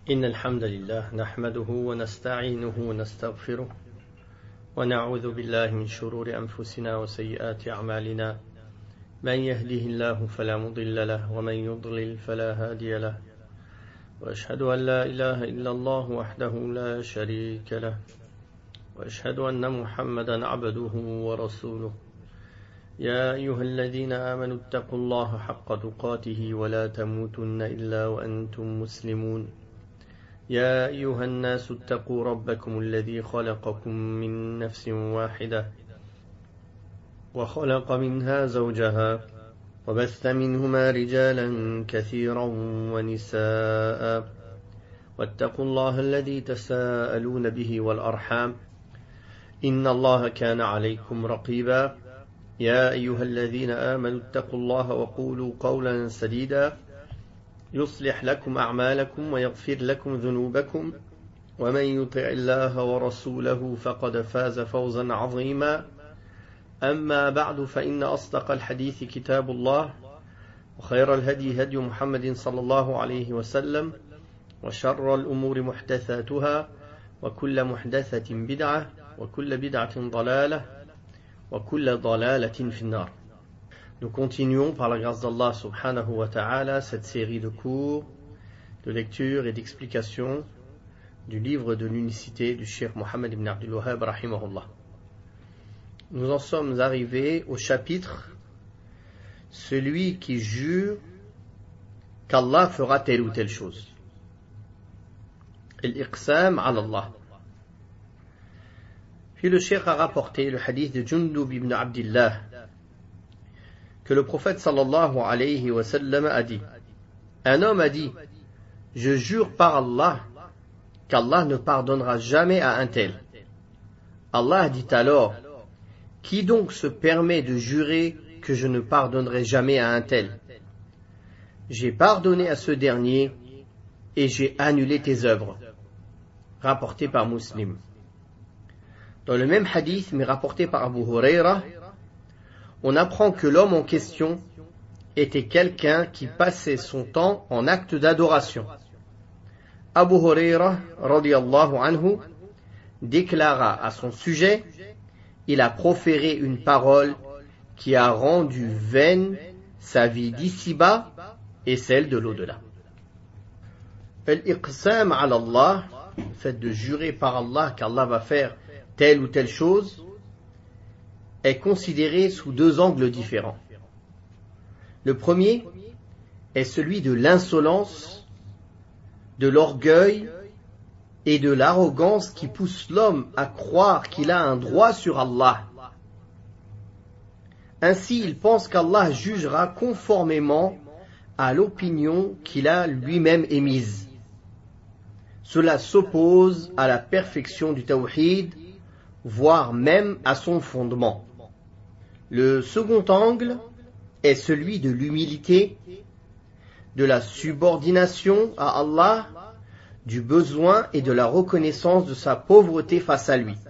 إن الحمد لله نحمده ونستعينه ونستغفره ونعوذ بالله من شرور أنفسنا وسيئات أعمالنا من يهده الله فلا مضل له ومن يضلل فلا هادي له وأشهد أن لا إله إلا الله وحده لا شريك له وأشهد أن محمدا عبده ورسوله يا أيها الذين آمنوا اتقوا الله حق تقاته ولا تموتن إلا وأنتم مسلمون يا أيها الناس اتقوا ربكم الذي خلقكم من نفس واحدة وخلق منها زوجها وبث منهما رجالا كثيرا ونساء واتقوا الله الذي تساءلون به والأرحام إن الله كان عليكم رقيبا يا أيها الذين آمنوا اتقوا الله وقولوا قولا سديدا يصلح لكم أعمالكم ويغفر لكم ذنوبكم ومن يطع الله ورسوله فقد فاز فوزا عظيما أما بعد فإن أصدق الحديث كتاب الله وخير الهدي هدي محمد صلى الله عليه وسلم وشر الأمور محدثاتها وكل محدثة بدعة وكل بدعة ضلالة وكل ضلالة في النار. Nous continuons par la grâce d'Allah subhanahu wa ta'ala cette série de cours, de lecture et d'explication du livre de l'unicité du Cheikh Mohammed ibn Abdul Wahhab rahimahullah. Nous en sommes arrivés au chapitre celui qui jure qu'Allah fera telle ou telle chose. Al-Iqsam ala Allah. Puis le Cheikh a rapporté le hadith de Jundub ibn Abdillah que le prophète sallallahu alayhi wa sallam a dit. Un homme a dit, je jure par Allah qu'Allah ne pardonnera jamais à un tel. Allah dit alors, qui donc se permet de jurer que je ne pardonnerai jamais à un tel? J'ai pardonné à ce dernier et j'ai annulé tes œuvres. Rapporté par Muslim. Dans le même hadith, mais rapporté par Abu Huraira, on apprend que l'homme en question était quelqu'un qui passait son temps en acte d'adoration. Abu Huraira, radiyallahu anhu, déclara à son sujet, il a proféré une parole qui a rendu vaine sa vie d'ici-bas et celle de l'au-delà. Al-Iqsam ala Allah, le fait de jurer par Allah qu'Allah va faire telle ou telle chose, est considéré sous deux angles différents. Le premier est celui de l'insolence, de l'orgueil et de l'arrogance qui pousse l'homme à croire qu'il a un droit sur Allah. Ainsi, il pense qu'Allah jugera conformément à l'opinion qu'il a lui-même émise. Cela s'oppose à la perfection du tawhid, voire même à son fondement. Le second angle est celui de l'humilité, de la subordination à Allah, du besoin et de la reconnaissance de sa pauvreté face à lui.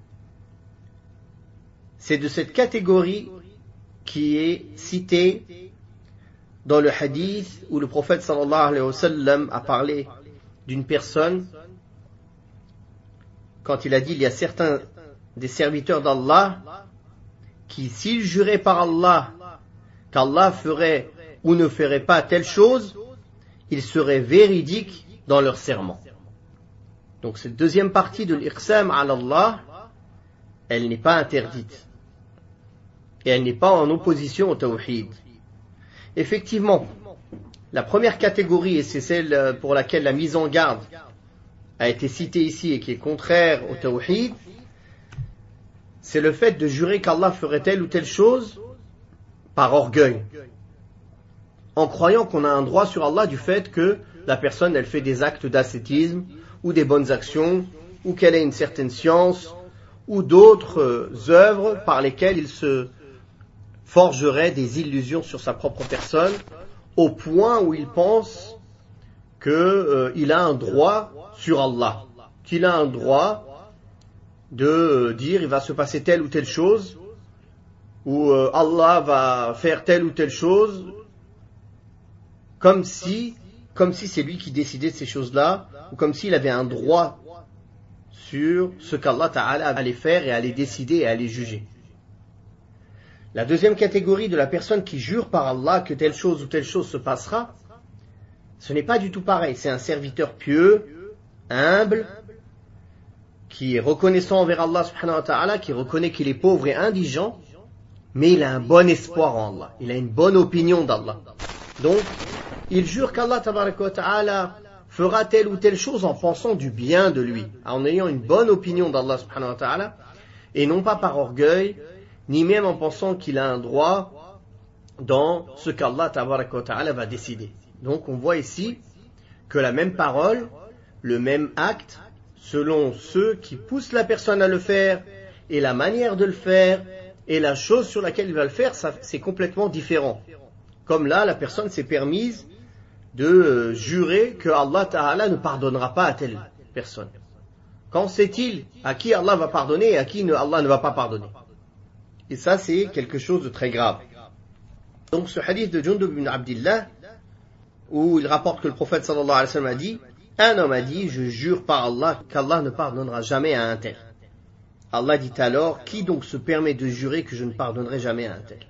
C'est de cette catégorie qui est citée dans le hadith où le prophète sallallahu alayhi wa sallam a parlé d'une personne quand il a dit il y a certains des serviteurs d'Allah qui, s'ils juraient par Allah qu'Allah ferait ou ne ferait pas telle chose, ils seraient véridiques dans leur serment. Donc cette deuxième partie de l'Iqsam ala Allah, elle n'est pas interdite. Et elle n'est pas en opposition au tawhid. Effectivement, la première catégorie, et c'est celle pour laquelle la mise en garde a été citée ici et qui est contraire au tawhid, c'est le fait de jurer qu'Allah ferait telle ou telle chose par orgueil, en croyant qu'on a un droit sur Allah du fait que la personne elle fait des actes d'ascétisme ou des bonnes actions ou qu'elle ait une certaine science ou d'autres œuvres par lesquelles il se forgerait des illusions sur sa propre personne au point où il pense qu'il a un droit sur Allah, qu'il a un droit de dire il va se passer telle ou telle chose, ou Allah va faire telle ou telle chose, comme si comme si c'est lui qui décidait de ces choses-là, ou comme s'il avait un droit sur ce qu'Allah Ta'ala allait faire et allait décider et allait juger. La deuxième catégorie de la personne qui jure par Allah que telle chose ou telle chose se passera, ce n'est pas du tout pareil. C'est un serviteur pieux, humble, qui est reconnaissant envers Allah subhanahu wa ta'ala, qui reconnaît qu'il est pauvre et indigent, mais il a un bon espoir en Allah. Il a une bonne opinion d'Allah. Donc, il jure qu'Allah tabaraka wa ta'ala fera telle ou telle chose en pensant du bien de lui, en ayant une bonne opinion d'Allah subhanahu wa ta'ala, et non pas par orgueil, ni même en pensant qu'il a un droit dans ce qu'Allah tabaraka wa ta'ala va décider. Donc on voit ici que la même parole, le même acte, selon ceux qui poussent la personne à le faire, et la manière de le faire, et la chose sur laquelle il va le faire, ça, c'est complètement différent. Comme là, la personne s'est permise de jurer que Allah Ta'ala ne pardonnera pas à telle personne. Qu'en sait-il à qui Allah va pardonner et à qui Allah ne va pas pardonner? Et ça, c'est quelque chose de très grave. Donc ce hadith de Jundub ibn Abdillah, où il rapporte que le prophète sallallahu alayhi wa sallam a dit, un homme a dit, je jure par Allah qu'Allah ne pardonnera jamais à un tel. Allah dit alors, qui donc se permet de jurer que je ne pardonnerai jamais à un tel?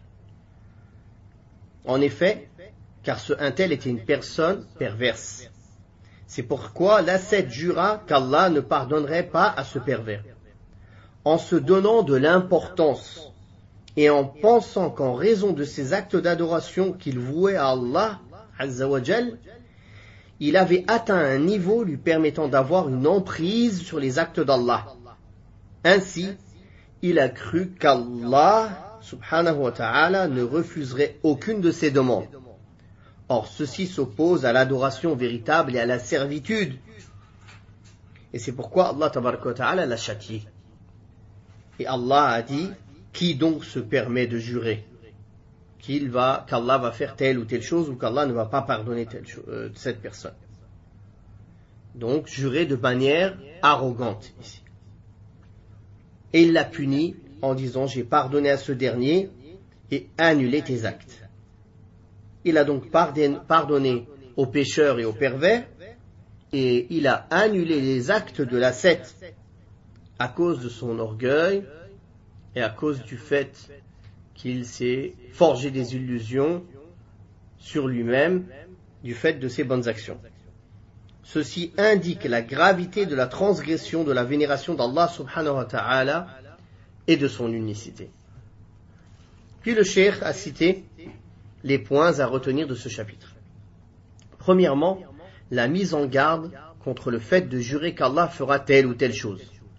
En effet, car ce un tel était une personne perverse. C'est pourquoi l'ascète jura qu'Allah ne pardonnerait pas à ce pervers. En se donnant de l'importance et en pensant qu'en raison de ses actes d'adoration qu'il vouait à Allah, Azza wa Jal, il avait atteint un niveau lui permettant d'avoir une emprise sur les actes d'Allah. Ainsi, il a cru qu'Allah, subhanahu wa ta'ala, ne refuserait aucune de ses demandes. Or, ceci s'oppose à l'adoration véritable et à la servitude. Et c'est pourquoi Allah tabaraka wa ta'ala l'a châtié. Et Allah a dit, qui donc se permet de jurer qu'Allah va faire telle ou telle chose ou qu'Allah ne va pas pardonner cette personne. Donc, jurer de manière arrogante ici. Et il l'a puni en disant, j'ai pardonné à ce dernier et annulé tes actes. Il a donc pardonné aux pécheurs et aux pervers, et il a annulé les actes de l'ascète à cause de son orgueil et à cause du fait qu'il s'est forgé des illusions sur lui-même du fait de ses bonnes actions. Ceci indique la gravité de la transgression de la vénération d'Allah subhanahu wa ta'ala et de son unicité. Puis le cheikh a cité les points à retenir de ce chapitre. Premièrement, la mise en garde contre le fait de jurer qu'Allah fera telle ou telle chose.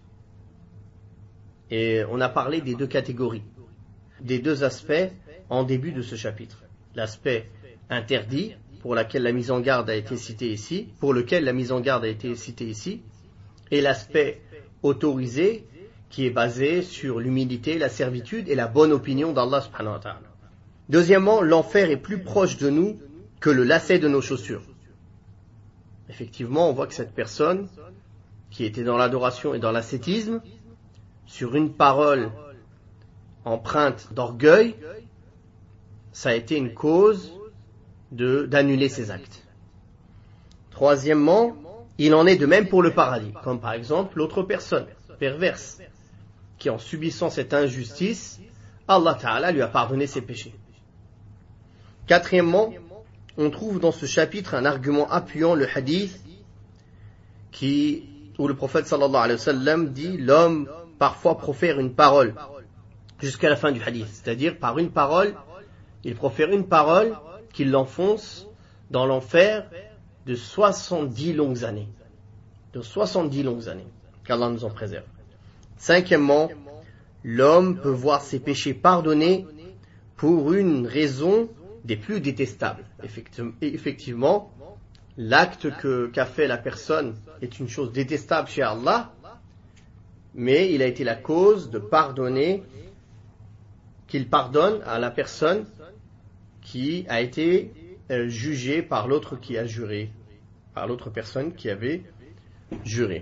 Et on a parlé des deux catégories, des deux aspects en début de ce chapitre. L'aspect interdit, pour lequel la mise en garde a été citée ici, et l'aspect autorisé, qui est basé sur l'humilité, la servitude et la bonne opinion d'Allah subhanahu wa ta'ala. Deuxièmement, l'enfer est plus proche de nous que le lacet de nos chaussures. Effectivement, on voit que cette personne, qui était dans l'adoration et dans l'ascétisme, sur une parole empreinte d'orgueil, ça a été une cause d'annuler ses actes. Troisièmement, il en est de même pour le paradis, comme par exemple l'autre personne perverse, qui en subissant cette injustice, Allah Ta'ala lui a pardonné ses péchés. Quatrièmement, on trouve dans ce chapitre un argument appuyant le hadith où le prophète sallallahu alayhi wa sallam dit, l'homme parfois profère une parole jusqu'à la fin du hadith, c'est-à-dire par une parole, il profère une parole qui l'enfonce dans l'enfer de 70 longues années. Qu'Allah nous en préserve. Cinquièmement, l'homme peut voir ses péchés pardonnés pour une raison des plus détestables. Effectivement, l'acte qu'a fait la personne est une chose détestable chez Allah, mais il a été la cause de pardonner, qu'il pardonne à la personne qui a été jugée par l'autre qui a juré, par l'autre personne qui avait juré.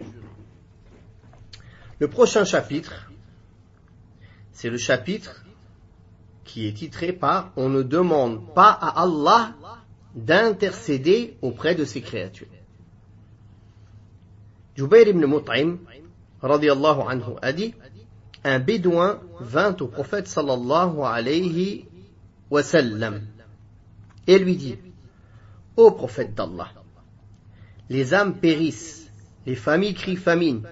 Le prochain chapitre, c'est le chapitre qui est titré par « On ne demande pas à Allah d'intercéder auprès de ses créatures. Jubayr ibn Mut'im, radiyallahu anhu, a dit, un bédouin vint au prophète sallallahu alayhi wa sallam et lui dit, ô prophète d'Allah, les âmes périssent, les familles crient famine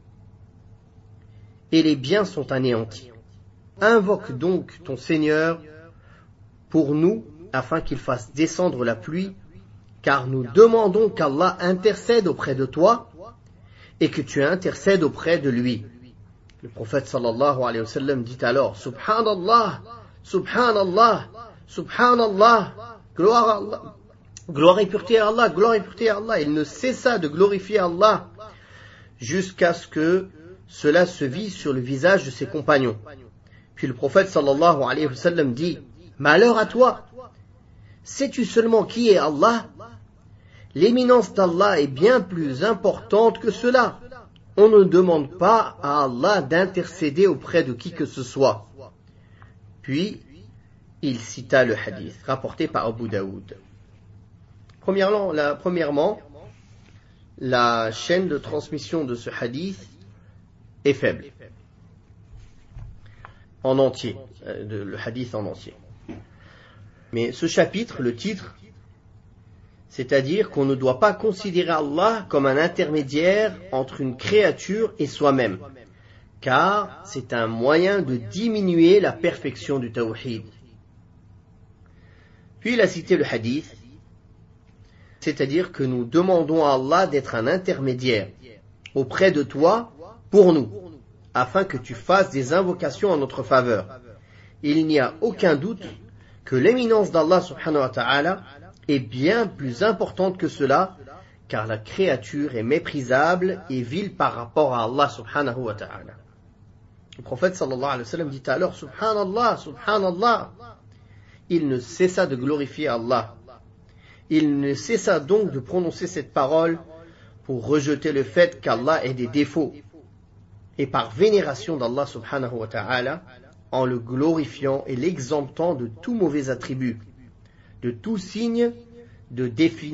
et les biens sont anéantis. Invoque donc ton Seigneur pour nous afin qu'il fasse descendre la pluie, car nous demandons qu'Allah intercède auprès de toi et que tu intercèdes auprès de lui. Le prophète sallallahu alayhi wa sallam dit alors, Subhanallah, Subhanallah, Subhanallah, gloire à Allah, gloire et pureté à Allah, gloire et pureté à Allah. Il ne cessa de glorifier Allah jusqu'à ce que cela se vit sur le visage de ses compagnons. Puis le prophète sallallahu alayhi wa sallam dit, malheur à toi, sais-tu seulement qui est Allah? L'éminence d'Allah est bien plus importante que cela. On ne demande pas à Allah d'intercéder auprès de qui que ce soit. Puis, il cita le hadith, rapporté par Abu Daoud. Premièrement, la chaîne de transmission de ce hadith est faible. En entier, le hadith en entier. Mais ce chapitre, le titre, c'est-à-dire qu'on ne doit pas considérer Allah comme un intermédiaire entre une créature et soi-même, car c'est un moyen de diminuer la perfection du tawhid. Puis il a cité le hadith, c'est-à-dire que nous demandons à Allah d'être un intermédiaire auprès de toi pour nous, afin que tu fasses des invocations en notre faveur. Il n'y a aucun doute que l'éminence d'Allah subhanahu wa ta'ala est bien plus importante que cela, car la créature est méprisable et vile par rapport à Allah subhanahu wa ta'ala. Le prophète sallallahu alayhi wa sallam dit alors, Subhanallah, Subhanallah. Il ne cessa de glorifier Allah. Il ne cessa donc de prononcer cette parole pour rejeter le fait qu'Allah ait des défauts. Et par vénération d'Allah subhanahu wa ta'ala, en le glorifiant et l'exemptant de tout mauvais attribut, de tout signe de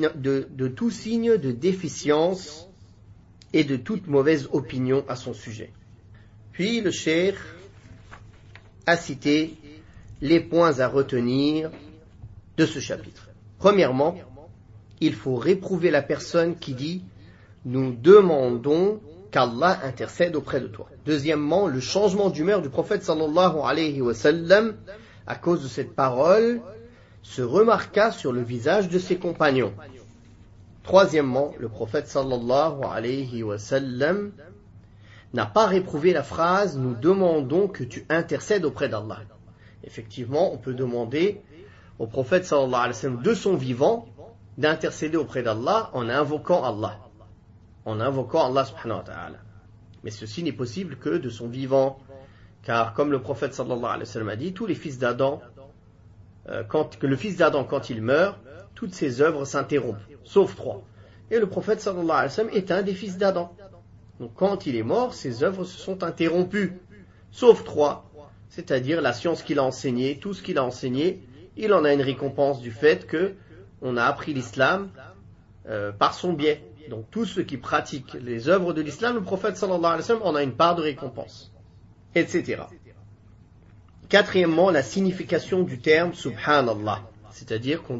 déficience et de toute mauvaise opinion à son sujet. Puis le cheikh a cité les points à retenir de ce chapitre. Premièrement, il faut réprouver la personne qui dit « Nous demandons qu'Allah intercède auprès de toi ». Deuxièmement, le changement d'humeur du prophète sallallahu alayhi wa sallam à cause de cette parole se remarqua sur le visage de ses compagnons. Troisièmement, le prophète sallallahu alayhi wa sallam n'a pas réprouvé la phrase « Nous demandons que tu intercèdes auprès d'Allah ». Effectivement, on peut demander au prophète sallallahu alayhi wa sallam de son vivant d'intercéder auprès d'Allah en invoquant Allah. En invoquant Allah subhanahu wa ta'ala. Mais ceci n'est possible que de son vivant. Car comme le prophète sallallahu alayhi wa sallam a dit, tous les fils d'Adam, que le fils d'Adam, quand il meurt, toutes ses œuvres s'interrompent, sauf trois. Et le prophète sallallahu alayhi wa sallam est un des fils d'Adam. Donc quand il est mort, ses œuvres se sont interrompues, sauf trois. C'est-à-dire la science qu'il a enseignée, tout ce qu'il a enseigné, il en a une récompense du fait que on a appris l'islam par son biais. Donc tous ceux qui pratiquent les œuvres de l'islam, le prophète sallallahu alayhi wa sallam en a une part de récompense, etc. Quatrièmement, la signification du terme subhanallah, c'est-à-dire qu'on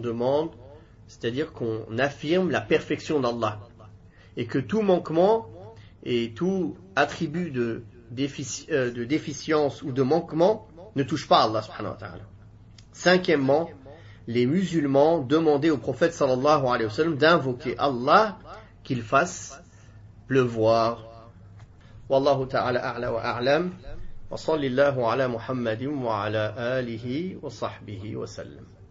affirme la perfection d'Allah et que tout manquement et tout attribut de déficience ou de manquement ne touche pas Allah subhanahu wa ta'ala. Cinquièmement, les musulmans demandaient au prophète sallallahu alayhi wa sallam d'invoquer Allah qu'il fasse pleuvoir. Wallahu ta'ala a'la wa a'lam. Wa sallallahu ala Muhammadin wa ala alihi wa sahbihi wa sallam.